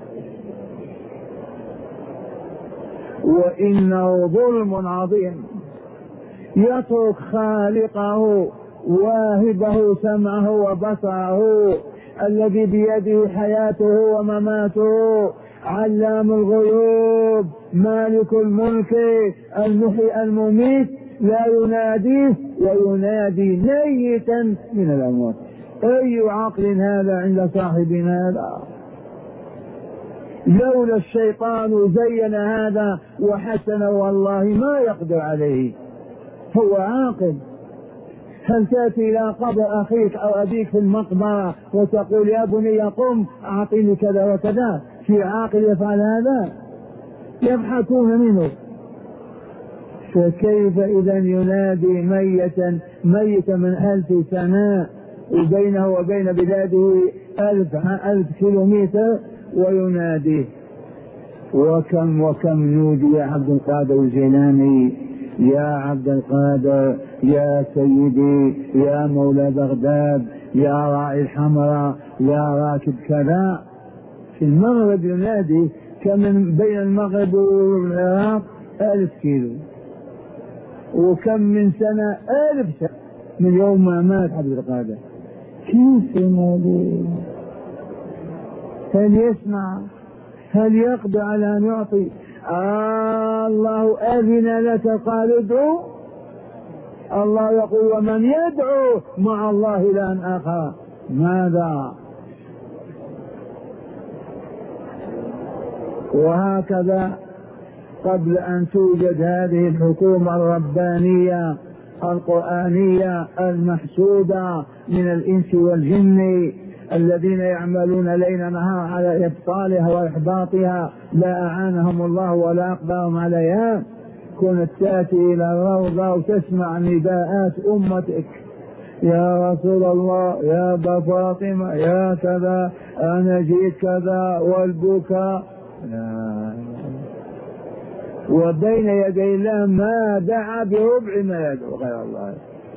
Speaker 1: وإنه ظلم عظيم. يترك خالقه واهبه سمعه وبصره الذي بيده حياته ومماته، علام الغيوب مالك الملك المحيي المميت، لا يناديه وينادي ميتا من الأموات. أي عقل هذا عند صاحبنا هذا؟ لولا الشيطان زين هذا وحسن والله ما يقدر عليه. هو عاقل. هل تأتي إلى قبر أخيك أو أبيك في المقبرة وتقول يا بني قم أعطيني كذا وكذا؟ في عاقل يفعل هذا؟ يضحكون منه. فكيف إذا ينادي ميتا ميتا من ألف سنة وبينه وبين بلاده ألف ألف كيلومتر ويناديه؟ وكم وكم نودي يا عبد القادر الجيلاني يا عبد القادر يا سيدي يا مولى بغداد يا راعي الحمراء يا راكب كذا. في المغرب ينادي كم بين المغرب والعراق ألف كيلو، وكم من سنة ألف سنة من يوم ما مات عبد القادر. كيف ينادي؟ هل يسمع؟ هل يقدر على أن يعطي؟ آه الله أذن لك قال ادعو. الله يقول ومن يدعو مع الله إلها آخر ماذا؟ وهكذا قبل أن توجد هذه الحكومة الربانية القرآنية المحسودة من الإنس والجن الذين يعملون ليل نهار على إبطالها وإحباطها، لا أعانهم الله ولا أقدرهم عليها، كنت تأتي إلى الروضة وتسمع نداءات أمتك يا رسول الله يا أبا فاطمة يا كذا أنا جيت كذا والبكاء، وبين يدي الله ما دعا بربع ما يدعو غير الله.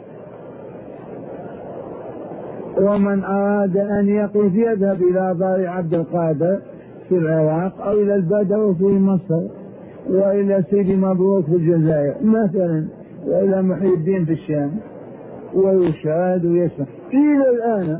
Speaker 1: ومن أراد أن يقف يذهب إلى دار عبد القادر في العراق أو إلى البدر في مصر وإلى سيدي مبروك في الجزائر مثلا وإلى محي الدين في الشام ويشاهد ويسمع. إلى الآن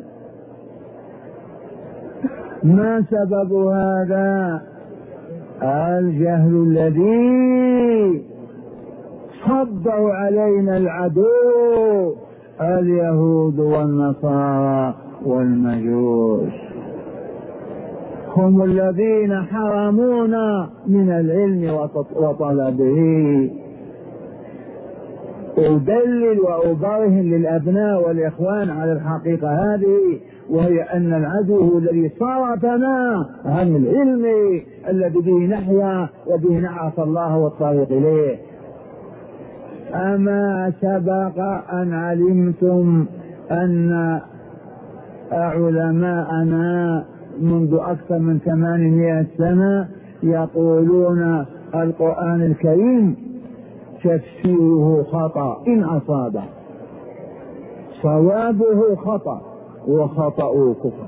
Speaker 1: ما سبب هذا؟ الجهل الذي صبوا علينا العدو اليهود والنصارى والمجوس، هم الذين حرمونا من العلم وطلبه. أدلل وأبرهن للأبناء والإخوان على الحقيقة هذه، وهي أن العدو الذي صرفنا عن العلم الذي به نحيا وبه نعرف الله والطريق إليه. أما سبق أن علمتم أن علماءنا منذ أكثر من ثمانمائة سنة يقولون القرآن الكريم تفسيره خطأ إن أصابه، صوابه خطأ وخطأه كفر.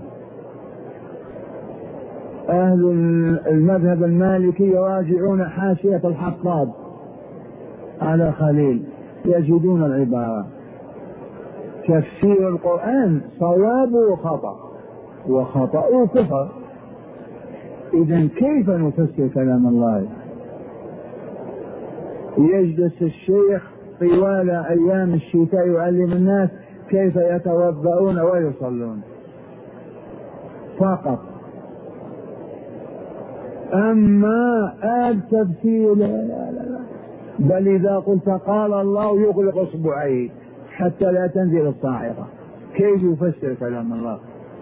Speaker 1: أهل المذهب المالكي يراجعون حاشية الحطاب على خليل يجدون العبارة تفسير القرآن صوابه خطأ وخطأه كفر. إذن كيف نفسر كلام الله؟ يجلس الشيخ طوال أيام الشتاء يعلم الناس كيف يتوضؤون ويصلون فقط. أما آل تفسير لا لا لا، بل إذا قلت قال الله يغلق إصبعيه حتى لا تنزل الصاعقة. كيف يفسر كلام الله؟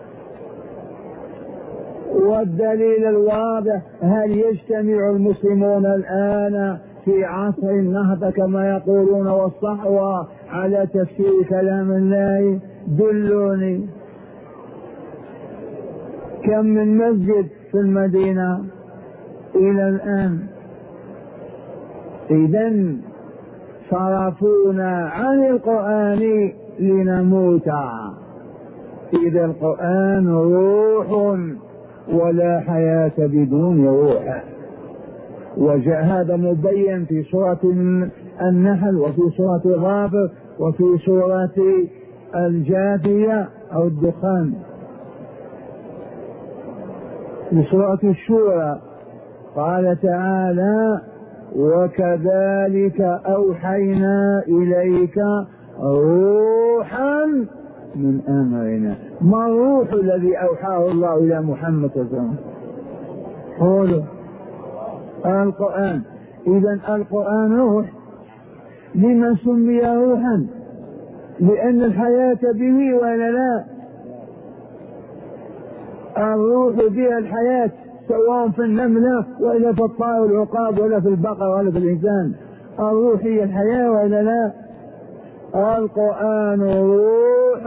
Speaker 1: والدليل الواضح، هل يجتمع المسلمون الآن في عصر النهضة كما يقولون والصحوة على تفسير كلام الله؟ دلوني. كم من مسجد في المدينة إلى الآن؟ إذن صرفونا عن القرآن لنموت. إذا القرآن روح ولا حياة بدون روح. وجاء هذا مبين في سورة النحل وفي سورة غافر وفي سورة الجاثية أو الدخان. في سورة الشورى قال تعالى: وكذلك أوحينا إليك روحا من أمرنا. ما الروح الذي أوحاه الله إلى محمد صلى الله عليه وسلم؟ قولوا القرآن. إذن القرآن روح. لما سمي روحا؟ لأن الحياة به ولا لا؟ الروح بها الحياة، سواء في النملة ولا في الطائر العقاب ولا في البقر ولا في الإنسان. الروح هي الحياة ولا لا؟ القرآن روح،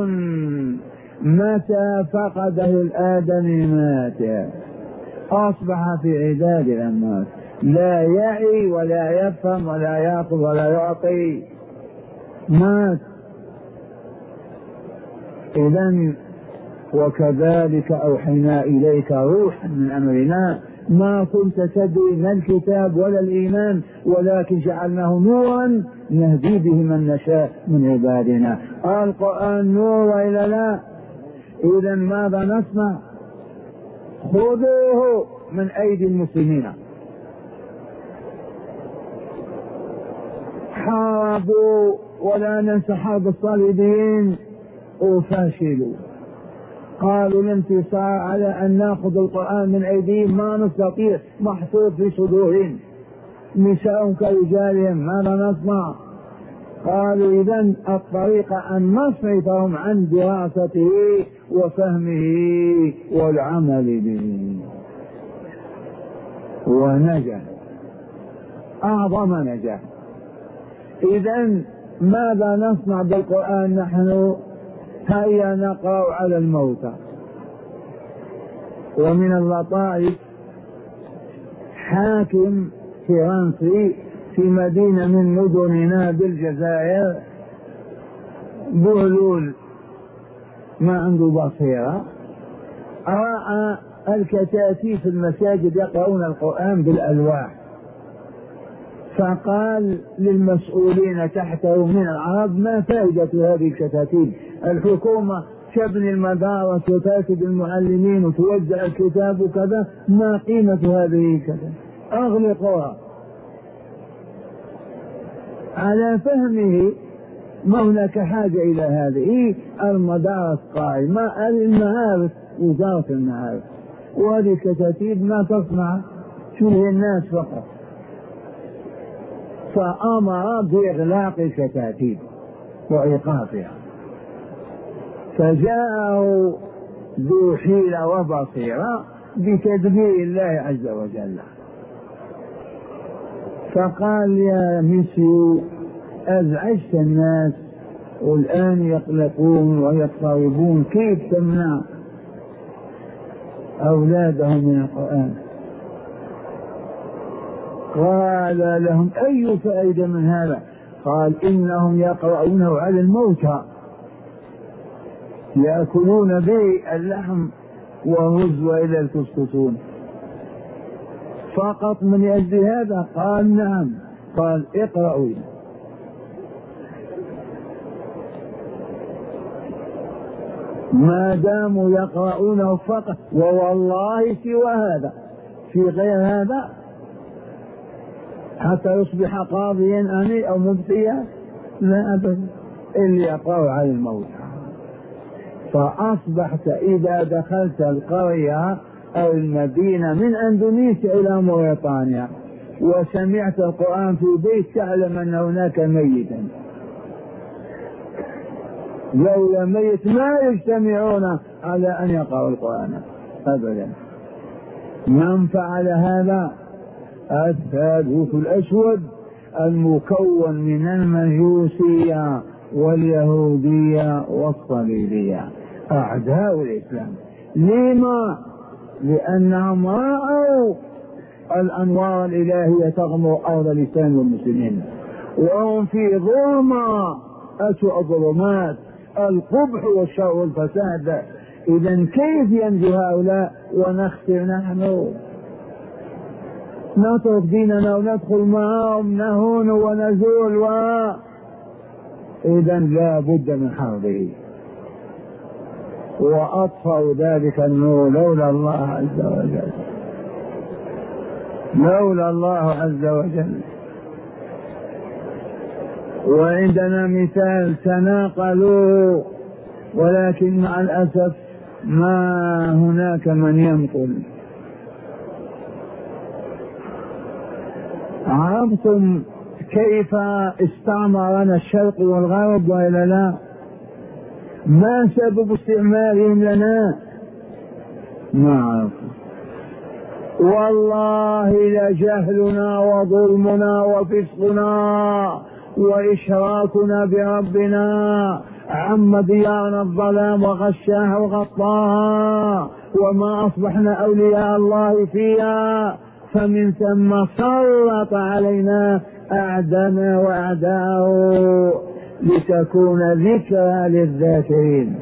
Speaker 1: متى فقده الآدمي مات، أصبح في عداد الأموات، لا يعي ولا يفهم ولا يأخذ ولا يعطي، مات. إذن وكذلك أوحينا إليك روحا من أمرنا ما كنت تدري ما الكتاب ولا الإيمان ولكن جعلناه نورا نهدي به من نشاء من عبادنا. القرآن نور وإلا لا؟ إذن ماذا نصنع؟ خذوه من أيدي المسلمين. حاربوا، ولا ننسى حرب الصليبيين، وفاشلوا. قالوا الانتصار على أن نأخذ القرآن من أيديهم ما نستطيع، محصور في صدورهم، نساء كرجالهم، ماذا نصنع؟ قالوا إذن الطريقة أن نصرفهم عن دراسته وفهمه والعمل به. ونجح، أعظم نجاح. إذن ماذا نصنع بالقرآن نحن؟ هيا نقرأ على الموتى. ومن اللطائف حاكم فرنسي في مدينة من مدننا بالجزائر، بهلول ما عنده بصيرة، رأى الكتاتيب في المساجد يقرؤون القرآن بالألواح، فقال للمسؤولين تحته من العرب: ما فائدة هذه الكتاتيب؟ الحكومة تبني المدارس وتأتي المعلمين وتوزع الكتاب وكذا، ما قيمة هذه الكتاب؟ أغلقوها. على فهمه ما هناك حاجة إلى هذه المدارس قائمة، المعارف وزارة المعارف، وهذه الكتاتيب ما تصنع شبه الناس فقط. فأمر بإغلاق الكتاتيب وإيقافها. فجاءه ذو حيلة وبصيرة بتدبير الله عز وجل، فقال: يا مسيو، أزعجت الناس والآن يقلقون ويضطربون، كيف تمنع أولادهم من القرآن؟ قال لهم: أي فائدة من هذا؟ قال: إنهم يقرؤونه على الموتى، يأكلون به اللحم والرز وإلى الكسكسون فقط من أجل هذا؟ قال: نعم. قال: اقرأوا. ما داموا يقرؤونه فقط، ووالله سوى هذا، في غير هذا حتى يصبح قاضيا أمي أو مبتيا، لا أبدا، اللي يقرأ على الموت. فأصبحت إذا دخلت القرية أو المدينة من أندونيسيا إلى موريتانيا وسمعت القرآن في بيت، تعلم أن هناك ميتا. لولا ميت ما يجتمعون على أن يقرأوا القرآن أبدا. من فعل هذا؟ الثالوث الأسود المكون من المجوسية واليهودية والصليبية، أعداء الإسلام. لما؟ لأنهم رأوا الأنوار الإلهية تغمر أرض الإسلام والمسلمين، وهم في ظلمة أسوأ ظلمات القبح والشر والفساد. إذن كيف ينجو هؤلاء ونخسر نحن؟ نترك ديننا وندخل معهم نهون ونزول و... إذن لا بد من حربه. وأطفأ ذلك النور لولا الله عز وجل، لولا الله عز وجل. وعندنا مثال تناقلوا، ولكن مع الأسف ما هناك من ينقل. عرفتم كيف استعمرنا الشرق والغرب وإلا لا؟ ما سبب استعمارهم لنا؟ ما عرفوا. والله لجهلنا وظلمنا وفسقنا وإشراكنا بربنا عم ديارنا الظلام وغشاها وغطاها، وما أصبحنا أولياء الله فيها، فمن ثم سلط علينا أعداءنا وأعداءه لتكون ذكرى للذاكرين.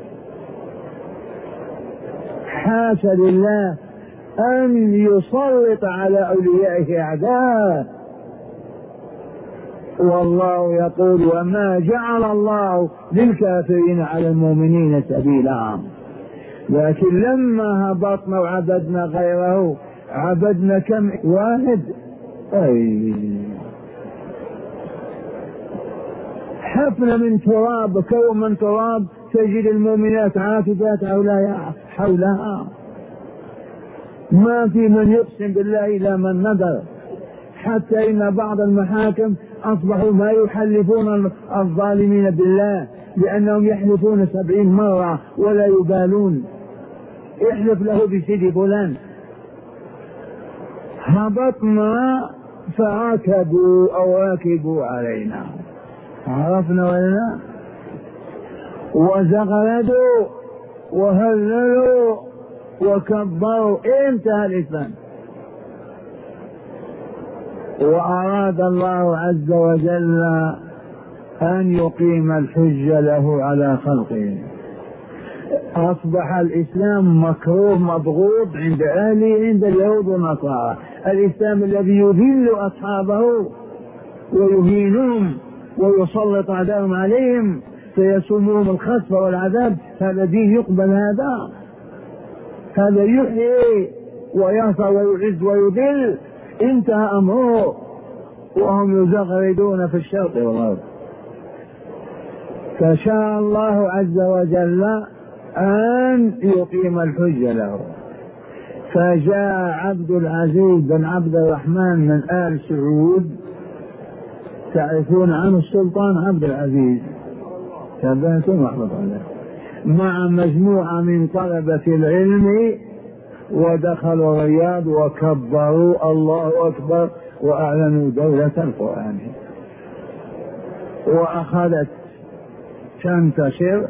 Speaker 1: حاشا لله أن يسلط على أوليائه أعداء. والله يقول وما جعل الله للكافرين على المؤمنين سبيلا. لكن لما هبطنا وعبدنا غيره عبدنا كم واحد؟ أي حفلة من تراب، كوم من تراب، تجد المؤمنات عاكفات حولها، ما في من يقسم بالله إلا من ندر. حتى إن بعض المحاكم أصبحوا ما يحلفون الظالمين بالله، لأنهم يحلفون سبعين مرة ولا يبالون. احلف له بسيدي فلان. هبطنا فعكبوا أو راكبوا علينا، عرفنا ولا؟ وزغردوا وهللوا وكبروا. انتهى الإسلام. وأراد الله عز وجل أن يقيم الحجة له على خلقه. أصبح الإسلام مكروه مبغوض عند أهله، عند اليهود والنصارى. الإسلام الذي يذل أصحابه ويهينهم ويسلط أعداءهم عليهم فيسومهم الخسف والعذاب، هذا دين يقبل؟ هذا هذا يحيي ويرفع ويعز ويذل. انتهى أمره وهم يزغردون في الشرق والغرب. فشاء الله عز وجل أن يقيم الحجة له، فجاء عبد العزيز بن عبد الرحمن من آل سعود، تعرفون عنه السلطان عبد العزيز، تابعتم رحمة الله، مع مجموعة من طلبة العلم، ودخلوا الرياض وكبروا الله أكبر وأعلنوا دولة القرآن، وأخذت تنتشر،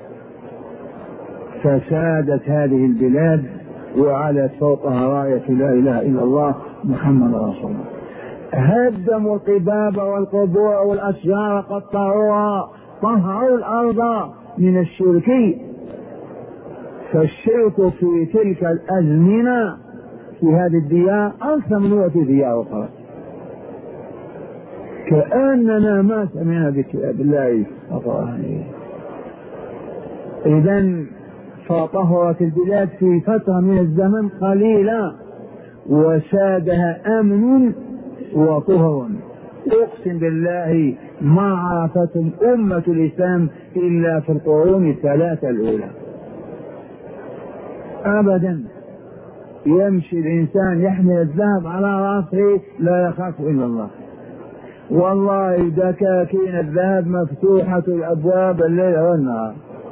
Speaker 1: فسادت هذه البلاد وعلت فوقها راية لا إله إلا الله محمد رسول الله. هدموا القباب والقبور والأشجار قطعوها، طهروا الأرض من الشرك. فالشرك في تلك الأزمنة في هذه الديار أكثر من هو في ديار أخرى، كأننا ما سمعنا بكتاب الله القرآن. إذن فطهرت البلاد في فترة من الزمن قليلة، وسادها أمن وطهر. أقسم بالله ما عرفتم أمة الإسلام إلا في القرون الثلاثة الأولى أبدا. يمشي الإنسان يحمل الذهب على رأسه لا يخاف إلا الله. والله دكاكين الذهب مفتوحة الأبواب الليل والنهار،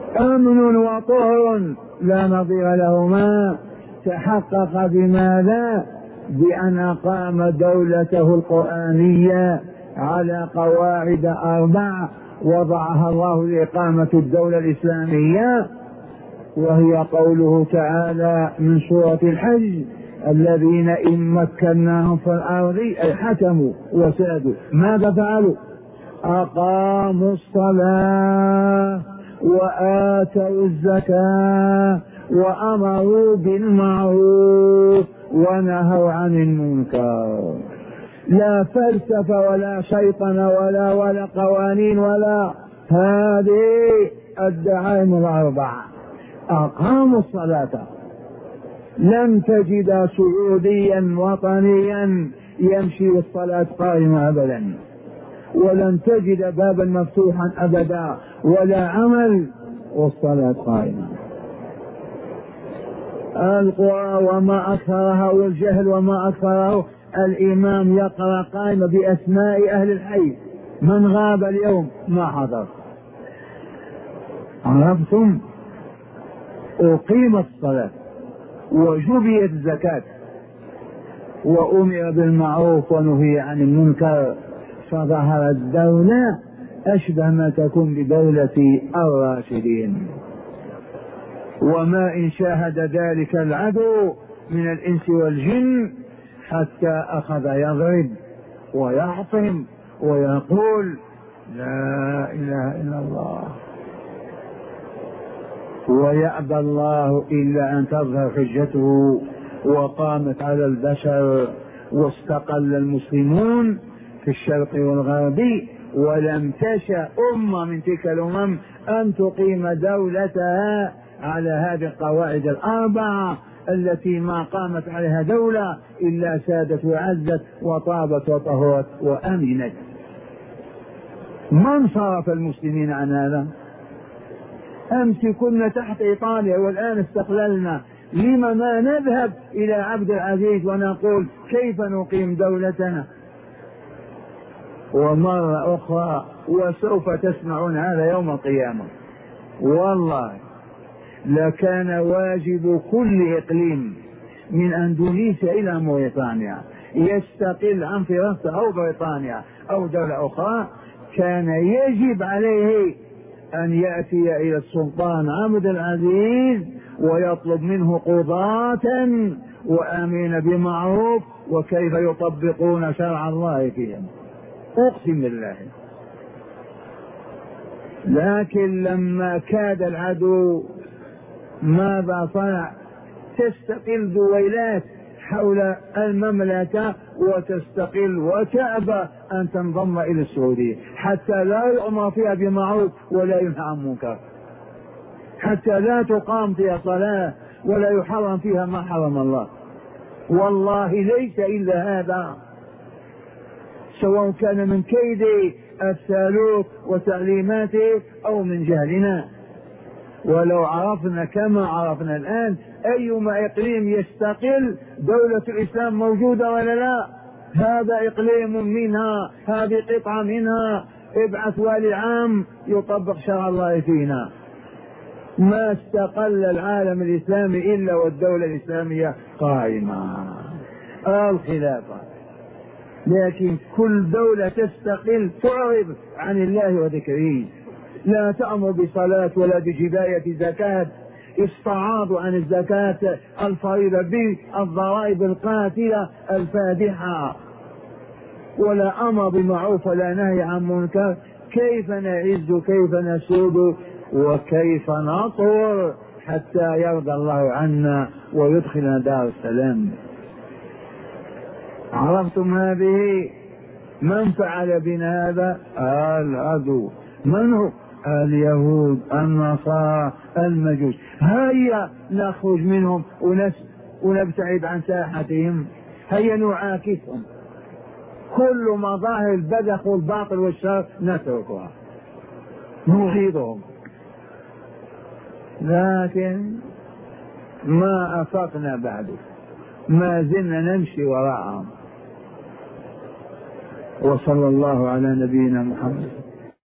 Speaker 1: أمن وطهر لا نظير لهما، تحقق بماذا؟ بأن أقام دولته القرآنية على قواعد أربع وضعها الله لإقامة الدولة الإسلامية، وهي قوله تعالى من سورة الحج: الذين إن مكناهم في الأرض أي حكموا وسادوا ماذا فعلوا؟ أقاموا الصلاة وآتوا الزكاة وأمروا بالمعروف ونهوا عن المنكر. لا فلسفة ولا شيطنة ولا ولا قوانين ولا هذه الدعائم الأربعة. أقاموا الصلاة، لم تجد سعوديا وطنيا يمشي بالصلاة قائمة أبدا، ولن تجد بابا مفتوحا أبدا ولا عمل والصلاة قائمة. القرى وما أكثرها والجهل وما أكثره، الإمام يقرأ قائمة بأسماء أهل الحي، من غاب اليوم ما حضر. عرفتم؟ أقيمت الصلاة وجبيت الزكاة وأمر بالمعروف ونهي عن المنكر، فظهرت دولة أشبه ما تكون بدولة الراشدين. وما إن شاهد ذلك العدو من الإنس والجن حتى أخذ يضرب ويعصم ويقول لا إله إلا الله، ويأبى الله إلا أن تظهر حجته، وقامت على البشر واستقل المسلمون في الشرق والغرب، ولم تشأ أمة من تلك الأمم أن تقيم دولتها على هذه القواعد الأربعة التي ما قامت عليها دولة إلا سادت وعزت وطابت وطهرت وأمنت. من صرف المسلمين عن هذا؟ أمس كنا تحت إيطاليا والآن استقللنا، لما ما نذهب إلى عبد العزيز ونقول كيف نقيم دولتنا؟ ومرة أخرى وسوف تسمعون هذا يوم القيامة، والله لكان واجب كل إقليم من أندونيسيا إلى موريتانيا يستقل عن فرنسا أو بريطانيا أو دولة أخرى، كان يجب عليه أن يأتي إلى السلطان عبد العزيز ويطلب منه قضاة وآمين بمعروف وكيف يطبقون شرع الله فيهم. أقسم بالله. لكن لما كاد العدو ماذا صنع؟ تستقل دويلات حول المملكة وتستقل وتأبى أن تنضم إلى السعودية، حتى لا يؤمر فيها بمعروف ولا ينهى عن منكر، حتى لا تقام فيها صلاة ولا يحرم فيها ما حرم الله. والله ليس إلا هذا، سواء كان من كيد السالوك وتعليماته أو من جهلنا. ولو عرفنا كما عرفنا الآن أيما إقليم يستقل دولة الإسلام موجودة ولا لا، هذا إقليم منها، هذه قطعة منها، ابعث والي عام يطبق شرع الله فينا. ما استقل العالم الإسلامي إلا والدولة الإسلامية قائمة الخلافة، لكن كل دولة تستقل تعرض عن الله وذكره، لا تأمر بصلاة ولا بجباية زكاة، استعاضوا عن الزكاة الفريضة بالضرائب القاتلة الفادحة، ولا أمر بمعروف ولا نهي عن منكر. كيف نعز كيف نسود وكيف نطور حتى يرضى الله عنا ويدخلنا دار السلام؟ عرفتم هذه؟ من فعل بنا هذا؟ العدو. من هو؟ اليهود النصارى المجوس. هيا نخرج منهم ونبتعد عن ساحتهم، هيا نعاكسهم، كل مظاهر البذخ والباطل والشر نتركها نغيظهم. لكن ما أفقنا بعد، ما زلنا نمشي وراءهم. وصلى الله على نبينا محمد.